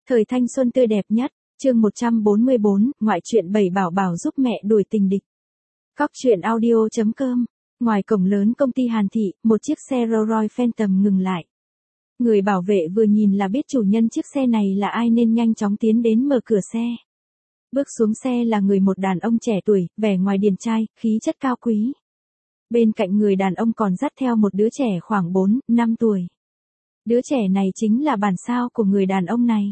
Thời thanh xuân tươi đẹp nhất, chương 144, ngoại truyện bảy bảo bảo giúp mẹ đuổi tình địch. Góc truyện audio.com. Ngoài cổng lớn công ty Hàn Thị, một chiếc xe Rolls Royce Phantom ngừng lại. Người bảo vệ vừa nhìn là biết chủ nhân chiếc xe này là ai nên nhanh chóng tiến đến mở cửa xe. Bước xuống xe là một đàn ông trẻ tuổi, vẻ ngoài điển trai, khí chất cao quý. Bên cạnh người đàn ông còn dắt theo một đứa trẻ khoảng 4-5 tuổi. Đứa trẻ này chính là bản sao của người đàn ông này.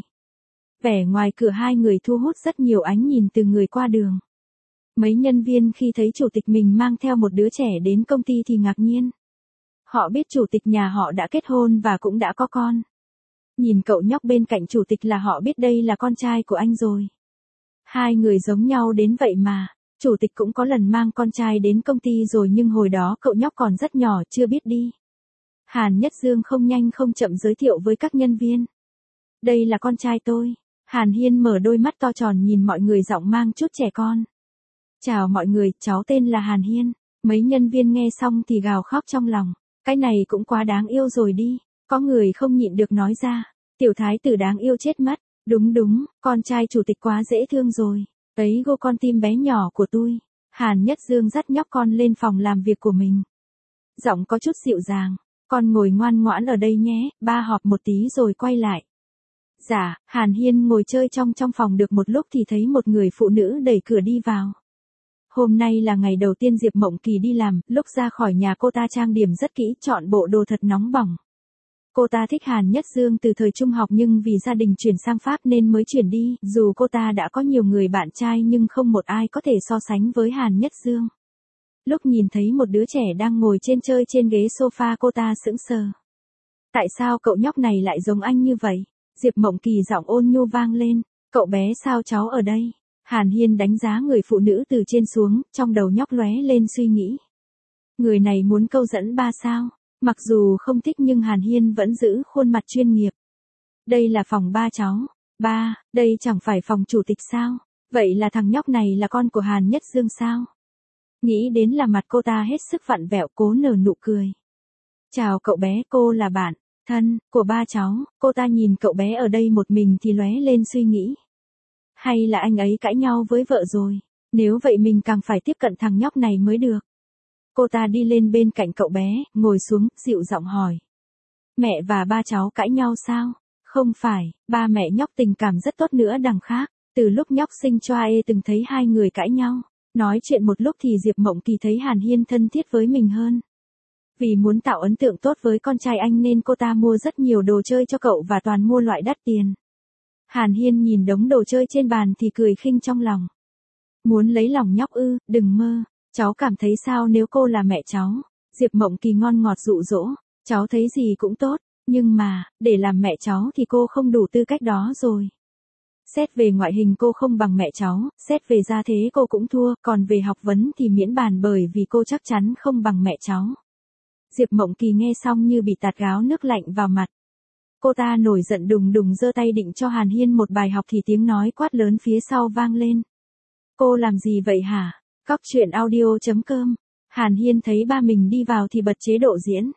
Vẻ ngoài cửa hai người thu hút rất nhiều ánh nhìn từ người qua đường. Mấy nhân viên khi thấy chủ tịch mình mang theo một đứa trẻ đến công ty thì ngạc nhiên. Họ biết chủ tịch nhà họ đã kết hôn và cũng đã có con. Nhìn cậu nhóc bên cạnh chủ tịch là họ biết đây là con trai của anh rồi. Hai người giống nhau đến vậy mà. Chủ tịch cũng có lần mang con trai đến công ty rồi nhưng hồi đó cậu nhóc còn rất nhỏ chưa biết đi. Hàn Nhất Dương không nhanh không chậm giới thiệu với các nhân viên. Đây là con trai tôi. Hàn Hiên mở đôi mắt to tròn nhìn mọi người giọng mang chút trẻ con. Chào mọi người, cháu tên là Hàn Hiên. Mấy nhân viên nghe xong thì gào khóc trong lòng. Cái này cũng quá đáng yêu rồi đi. Có người không nhịn được nói ra. Tiểu thái tử đáng yêu chết mất. Đúng, con trai chủ tịch quá dễ thương rồi. Ấy gô con tim bé nhỏ của tôi. Hàn Nhất Dương dắt nhóc con lên phòng làm việc của mình. Giọng có chút dịu dàng. Con ngồi ngoan ngoãn ở đây nhé, ba họp một tí rồi quay lại. Dạ, Hàn Hiên ngồi chơi trong phòng được một lúc thì thấy một người phụ nữ đẩy cửa đi vào. Hôm nay là ngày đầu tiên Diệp Mộng Kỳ đi làm, lúc ra khỏi nhà cô ta trang điểm rất kỹ, chọn bộ đồ thật nóng bỏng. Cô ta thích Hàn Nhất Dương từ thời trung học nhưng vì gia đình chuyển sang Pháp nên mới chuyển đi, dù cô ta đã có nhiều người bạn trai nhưng không một ai có thể so sánh với Hàn Nhất Dương. Lúc nhìn thấy một đứa trẻ đang ngồi chơi trên ghế sofa cô ta sững sờ. Tại sao cậu nhóc này lại giống anh như vậy? Diệp Mộng Kỳ giọng ôn nhu vang lên. Cậu bé sao cháu ở đây? Hàn Hiên đánh giá người phụ nữ từ trên xuống, trong đầu nhóc lóe lên suy nghĩ. Người này muốn câu dẫn ba sao? Mặc dù không thích nhưng Hàn Hiên vẫn giữ khuôn mặt chuyên nghiệp. Đây là phòng ba cháu. Ba, đây chẳng phải phòng chủ tịch sao? Vậy là thằng nhóc này là con của Hàn Nhất Dương sao? Nghĩ đến là mặt cô ta hết sức vặn vẹo cố nở nụ cười. Chào cậu bé, cô là bạn thân của ba cháu. Cô ta nhìn cậu bé ở đây một mình thì lóe lên suy nghĩ. Hay là anh ấy cãi nhau với vợ rồi? Nếu vậy mình càng phải tiếp cận thằng nhóc này mới được. Cô ta đi lên bên cạnh cậu bé, ngồi xuống, dịu giọng hỏi. Mẹ và ba cháu cãi nhau sao? Không phải, ba mẹ nhóc tình cảm rất tốt nữa đằng khác. Từ lúc nhóc sinh cho từng thấy hai người cãi nhau. Nói chuyện một lúc thì Diệp Mộng Kỳ thấy Hàn Hiên thân thiết với mình hơn. Vì muốn tạo ấn tượng tốt với con trai anh nên cô ta mua rất nhiều đồ chơi cho cậu và toàn mua loại đắt tiền. Hàn Hiên nhìn đống đồ chơi trên bàn thì cười khinh trong lòng. Muốn lấy lòng nhóc ư, đừng mơ. Cháu cảm thấy sao nếu cô là mẹ cháu? Diệp Mộng Kỳ ngon ngọt dụ dỗ. Cháu thấy gì cũng tốt, nhưng mà, để làm mẹ cháu thì cô không đủ tư cách đó rồi. Xét về ngoại hình cô không bằng mẹ cháu, xét về gia thế cô cũng thua, còn về học vấn thì miễn bàn bởi vì cô chắc chắn không bằng mẹ cháu. Diệp Mộng Kỳ nghe xong như bị tạt gáo nước lạnh vào mặt. Cô ta nổi giận đùng đùng giơ tay định cho Hàn Hiên một bài học thì tiếng nói quát lớn phía sau vang lên. Cô làm gì vậy hả? Góc truyện audio.com. Hàn Hiên thấy ba mình đi vào thì bật chế độ diễn.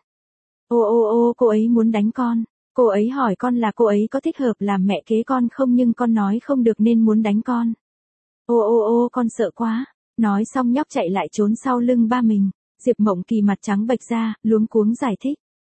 Ô, cô ấy muốn đánh con. Cô ấy hỏi con là cô ấy có thích hợp làm mẹ kế con không nhưng con nói không được nên muốn đánh con. Ô, con sợ quá. Nói xong nhóc chạy lại trốn sau lưng ba mình. Diệp Mộng Kỳ mặt trắng bệch ra, luống cuống giải thích.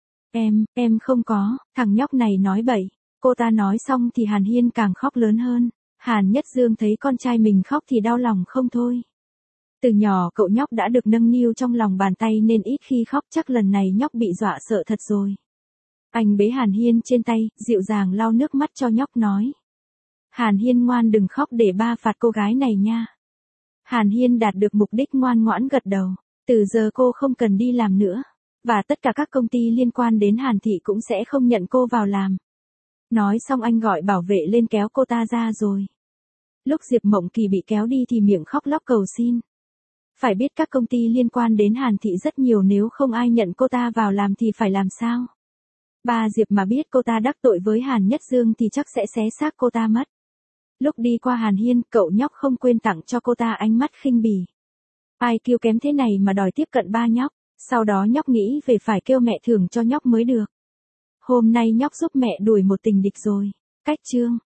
Em không có, thằng nhóc này nói bậy. Cô ta nói xong thì Hàn Hiên càng khóc lớn hơn. Hàn Nhất Dương thấy con trai mình khóc thì đau lòng không thôi. Từ nhỏ cậu nhóc đã được nâng niu trong lòng bàn tay nên ít khi khóc, chắc lần này nhóc bị dọa sợ thật rồi. Anh bế Hàn Hiên trên tay, dịu dàng lau nước mắt cho nhóc nói. Hàn Hiên ngoan đừng khóc để ba phạt cô gái này nha. Hàn Hiên đạt được mục đích ngoan ngoãn gật đầu. Từ giờ cô không cần đi làm nữa. Và tất cả các công ty liên quan đến Hàn Thị cũng sẽ không nhận cô vào làm. Nói xong anh gọi bảo vệ lên kéo cô ta ra rồi. Lúc Diệp Mộng Kỳ bị kéo đi thì miệng khóc lóc cầu xin. Phải biết các công ty liên quan đến Hàn Thị rất nhiều, nếu không ai nhận cô ta vào làm thì phải làm sao? Ba Diệp mà biết cô ta đắc tội với Hàn Nhất Dương thì chắc sẽ xé xác cô ta mất. Lúc đi qua Hàn Hiên, cậu nhóc không quên tặng cho cô ta ánh mắt khinh bỉ. Ai kêu kém thế này mà đòi tiếp cận ba nhóc. Sau đó nhóc nghĩ về phải kêu mẹ thưởng cho nhóc mới được. Hôm nay nhóc giúp mẹ đuổi một tình địch rồi. Cách chương